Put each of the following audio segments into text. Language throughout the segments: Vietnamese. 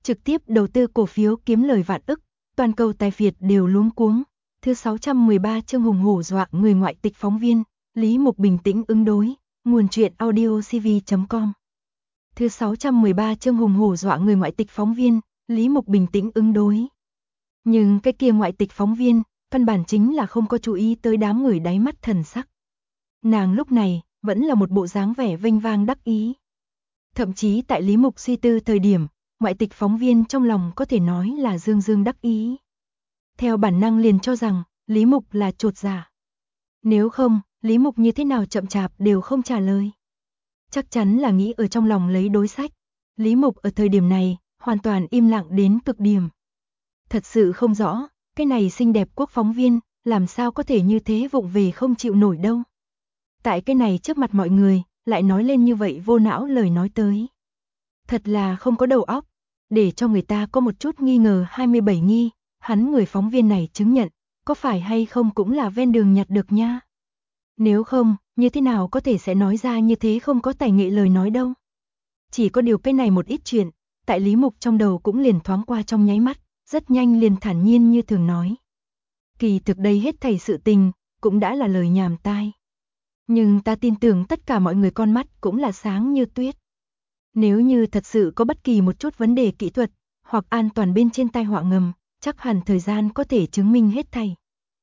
trực tiếp đầu tư cổ phiếu kiếm lời vạn ức, toàn cầu tài phiệt đều luống cuống. Thứ 613 chương hùng hổ dọa người ngoại tịch phóng viên, Lý Mục bình tĩnh ứng đối, nguồn truyện audiocv.com. Thứ 613 chương hùng hổ dọa người ngoại tịch phóng viên, Lý Mục bình tĩnh ứng đối. Nhưng cái kia ngoại tịch phóng viên, căn bản chính là không có chú ý tới đám người đáy mắt thần sắc. Nàng lúc này, vẫn là một bộ dáng vẻ vênh vang đắc ý. Thậm chí tại Lý Mục suy tư thời điểm, ngoại tịch phóng viên trong lòng có thể nói là dương dương đắc ý. Theo bản năng liền cho rằng, Lý Mục là chột dạ. Nếu không, Lý Mục như thế nào chậm chạp đều không trả lời. Chắc chắn là nghĩ ở trong lòng lấy đối sách. Lý Mục ở thời điểm này, hoàn toàn im lặng đến cực điểm. Thật sự không rõ, cái này xinh đẹp quốc phóng viên, làm sao có thể như thế vụng về không chịu nổi đâu. Tại cái này trước mặt mọi người, lại nói lên như vậy vô não lời nói tới. Thật là không có đầu óc, để cho người ta có một chút nghi ngờ 27 nghi, hắn người phóng viên này chứng nhận, có phải hay không cũng là ven đường nhặt được nha. Nếu không, như thế nào có thể sẽ nói ra như thế không có tài nghệ lời nói đâu. Chỉ có điều cái này một ít chuyện, tại Lý Mục trong đầu cũng liền thoáng qua trong nháy mắt, rất nhanh liền thản nhiên như thường nói. Kỳ thực đây hết thảy sự tình, cũng đã là lời nhảm tai. Nhưng ta tin tưởng tất cả mọi người con mắt cũng là sáng như tuyết. Nếu như thật sự có bất kỳ một chút vấn đề kỹ thuật, hoặc an toàn bên trên tai họa ngầm, chắc hẳn thời gian có thể chứng minh hết thảy.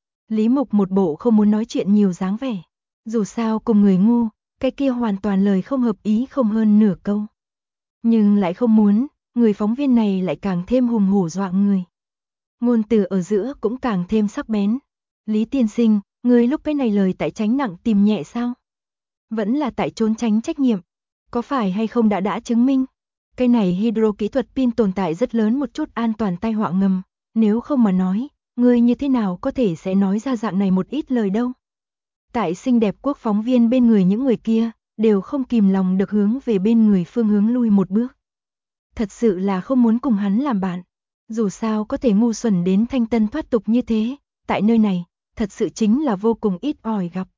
Lý Mục một bộ không muốn nói chuyện nhiều dáng vẻ. Dù sao cùng người ngu, cái kia hoàn toàn lời không hợp ý không hơn nửa câu. Nhưng lại không muốn, người phóng viên này lại càng thêm hùng hổ dọa người. Ngôn từ ở giữa cũng càng thêm sắc bén. Lý tiên sinh, người lúc cái này lời tại tránh nặng tìm nhẹ sao? Vẫn là tại trốn tránh trách nhiệm. Có phải hay không đã chứng minh? Cái này hydro kỹ thuật pin tồn tại rất lớn một chút an toàn tai họa ngầm. Nếu không mà nói, người như thế nào có thể sẽ nói ra dạng này một ít lời đâu? Tại xinh đẹp quốc phóng viên bên người những người kia, đều không kìm lòng được hướng về bên người phương hướng lui một bước. Thật sự là không muốn cùng hắn làm bạn. Dù sao có thể ngu xuẩn đến thanh tân thoát tục như thế, tại nơi này, thật sự chính là vô cùng ít ỏi gặp.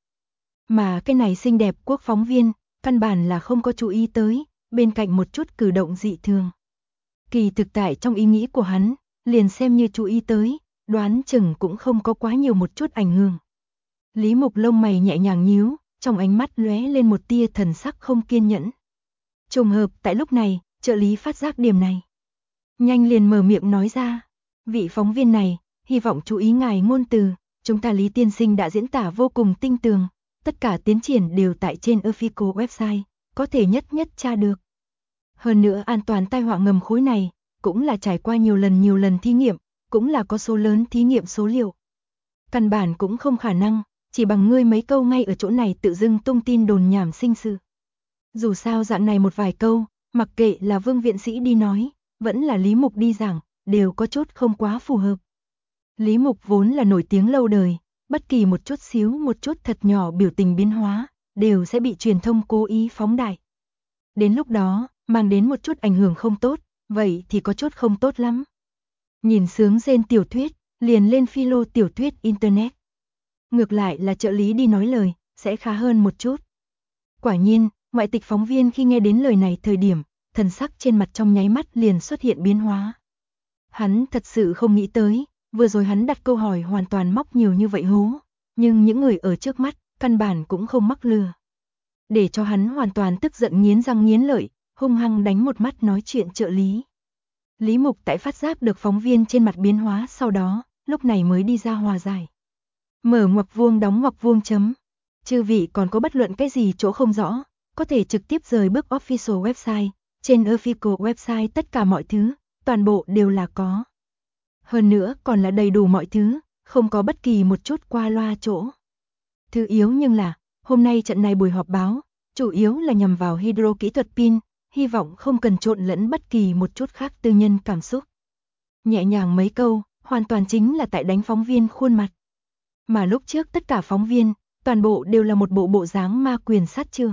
Mà cái này xinh đẹp quốc phóng viên, căn bản là không có chú ý tới, bên cạnh một chút cử động dị thường. Kỳ thực tại trong ý nghĩ của hắn, liền xem như chú ý tới, đoán chừng cũng không có quá nhiều một chút ảnh hưởng. Lý Mục lông mày nhẹ nhàng nhíu, trong ánh mắt lóe lên một tia thần sắc không kiên nhẫn. Trùng hợp tại lúc này, trợ lý phát giác điểm này. Nhanh liền mở miệng nói ra, vị phóng viên này, hy vọng chú ý ngài ngôn từ, chúng ta Lý tiên sinh đã diễn tả vô cùng tinh tường, tất cả tiến triển đều tại trên official website, có thể nhất tra được. Hơn nữa an toàn tai họa ngầm khối này, cũng là trải qua nhiều lần thí nghiệm, cũng là có số lớn thí nghiệm số liệu. Căn bản cũng không khả năng, chỉ bằng ngươi mấy câu ngay ở chỗ này tự dưng tung tin đồn nhảm sinh sự. Dù sao dạng này một vài câu, mặc kệ là Vương viện sĩ đi nói, vẫn là Lý Mục đi giảng, đều có chút không quá phù hợp. Lý Mục vốn là nổi tiếng lâu đời, bất kỳ một chút thật nhỏ biểu tình biến hóa, đều sẽ bị truyền thông cố ý phóng đại. Đến lúc đó, mang đến một chút ảnh hưởng không tốt, vậy thì có chút không tốt lắm. Nhìn sướng rên tiểu thuyết, liền lên philo tiểu thuyết internet. Ngược lại là trợ lý đi nói lời, sẽ khá hơn một chút. Quả nhiên, ngoại tịch phóng viên khi nghe đến lời này thời điểm, thần sắc trên mặt trong nháy mắt liền xuất hiện biến hóa. Hắn thật sự không nghĩ tới, vừa rồi hắn đặt câu hỏi hoàn toàn móc nhiều như vậy hố, nhưng những người ở trước mắt, căn bản cũng không mắc lừa. Để cho hắn hoàn toàn tức giận nghiến răng nghiến lợi, hung hăng đánh một mắt nói chuyện trợ lý. Lý Mục tại phát giác được phóng viên trên mặt biến hóa sau đó, lúc này mới đi ra hòa giải. Mở ngoặc vuông đóng ngoặc vuông chấm. Chư vị còn có bất luận cái gì chỗ không rõ, có thể trực tiếp rời bước official website, trên official website tất cả mọi thứ, toàn bộ đều là có. Hơn nữa còn là đầy đủ mọi thứ, không có bất kỳ một chút qua loa chỗ. Thứ yếu nhưng là, hôm nay trận này buổi họp báo, chủ yếu là nhằm vào hydro kỹ thuật pin, hy vọng không cần trộn lẫn bất kỳ một chút khác tư nhân cảm xúc. Nhẹ nhàng mấy câu, hoàn toàn chính là tại đánh phóng viên khuôn mặt. Mà lúc trước tất cả phóng viên, toàn bộ đều là một bộ dáng ma quyền sát trưởng.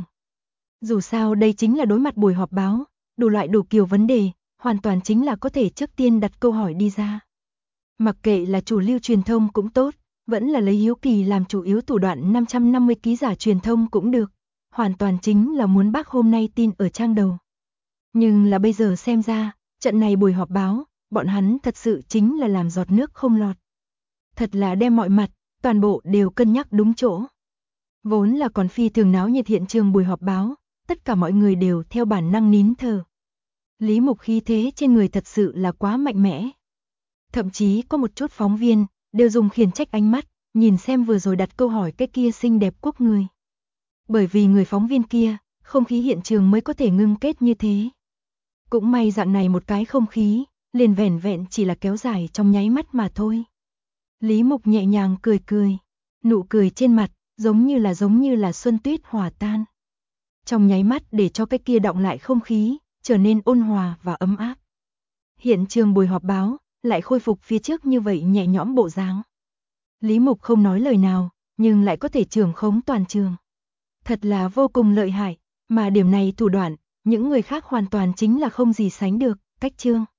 Dù sao đây chính là đối mặt buổi họp báo, đủ loại đủ kiểu vấn đề, hoàn toàn chính là có thể trước tiên đặt câu hỏi đi ra. Mặc kệ là chủ lưu truyền thông cũng tốt, vẫn là lấy hiếu kỳ làm chủ yếu thủ đoạn 550 ký giả truyền thông cũng được, hoàn toàn chính là muốn bác hôm nay tin ở trang đầu. Nhưng là bây giờ xem ra, Trận này buổi họp báo, bọn hắn thật sự chính là làm giọt nước không lọt. Thật là đem mọi mặt, toàn bộ đều cân nhắc đúng chỗ. Vốn là còn phi thường náo nhiệt hiện trường buổi họp báo, tất cả mọi người đều theo bản năng nín thở. Lý Mục khí thế trên người thật sự là quá mạnh mẽ. Thậm chí có một chút phóng viên, đều dùng khiển trách ánh mắt, nhìn xem vừa rồi đặt câu hỏi cái kia xinh đẹp quốc người. Bởi vì người phóng viên kia, không khí hiện trường mới có thể ngưng kết như thế. Cũng may dạng này một cái không khí, liền vẻn vẹn chỉ là kéo dài trong nháy mắt mà thôi. Lý Mục nhẹ nhàng cười cười, nụ cười trên mặt, giống như là xuân tuyết hòa tan. Trong nháy mắt để cho cái kia đọng lại không khí, trở nên ôn hòa và ấm áp. Hiện trường buổi họp báo, lại khôi phục phía trước như vậy nhẹ nhõm bộ dáng. Lý Mục không nói lời nào, nhưng lại có thể trưởng khống toàn trường. Thật là vô cùng lợi hại, mà điểm này thủ đoạn, những người khác hoàn toàn chính là không gì sánh được, cách chương.